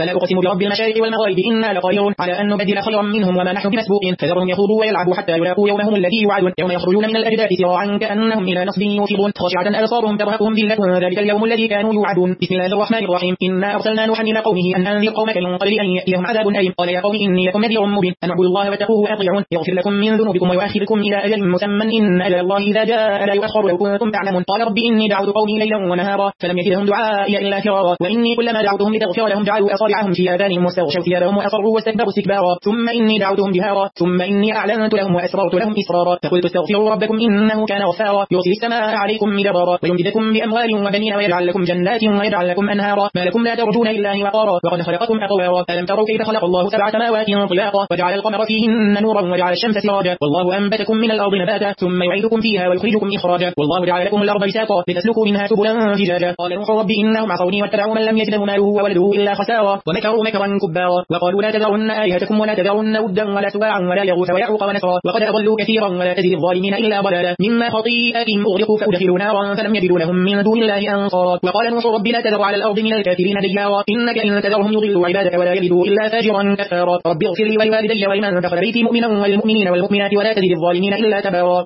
فلا أقسم برب المشارق والمغارب إنا لقادرون على أن نبدل خيرا منهم وما نحن بمسبوقين فذرهم يخوضوا ويلعبوا حتى يلاقوا يومهم الذي يوعدون يوم يخرجون من الأجداث سراعا كأنهم إلى نصب يوفضون خاشعة أبصارهم ترهقهم ذلة ذلك اليوم الذي كانوا يوعدون بسم الله الرحمن الرحيم إنا أرسلنا نوحا إلى قومه أن أنذر قومك من قبل أن يأتيهم عذاب أليم قال يا قوم إني لكم نذير مبين أن اعبدوا الله واتقوه وأطيعون يغفر لكم من ذنوبكم ويؤخركم إلى أجل مسمى إن أجل الله إذا جاء لا يؤخر لو كنتم تعلمون قال رب إني دعوت قومي ليلا ونهارا فلم يزدهم دعائي إلا فرارا وإني كلما دعوتهم لتغفر لهم جعلوا أصابعهم في آذانهم واستغشوا ثيابهم وأصروا واستكبروا استكبارا ثم إني دعوتهم جهارا ثم إني أعلنت لهم وأسررت لهم إسرارا فقلت استغفروا ربكم إنه كان غفارا يرسل السماء عليكم مدرارا ويمددكم بأموال وبنين ويجعل لكم جنات ويجعل لكم أنهارا ما لكم لا ترجون لله وقارا وقد خلقكم أطوارا ألم تروا كيف خلق الله 7 سماوات طباقا وجعل القمر فيهن نورا وجعل الشمس سراجا والله أنبتكم من الأرض نباتا ثم يعيدكم فيها ويخرجكم إخراجا والله جعل لكم الأرض بساطا لتسلكوا منها سبلا فجاجا قال نوح رب إنهم عصوني واتبعوا من لم يزده ماله وولده إلا خسارا ومكروا مكرا كبارا وقالوا لا تذرن آلهتكم ولا تذرن ودا ولا سواعا ولا يغوث ويعوق ونسرا وقد أضلوا كثيرا ولا تزد الظالمين إلا ضلالا مما خطيئتهم أغرقوا فأدخلوا نارا فلم يجدوا لهم من دون الله أنصارا وقال نوح رب لا تذر على الأرض من الكافرين ديارا إنك إن تذرهم يضلوا عبادك ولا يلدوا إلا فاجرا كفارا رب اغفر لي ولوالدي ولمن دخل بيتي مؤمنا والمؤمنين والمؤمنات ولا تزد الظالمين إلا تبارا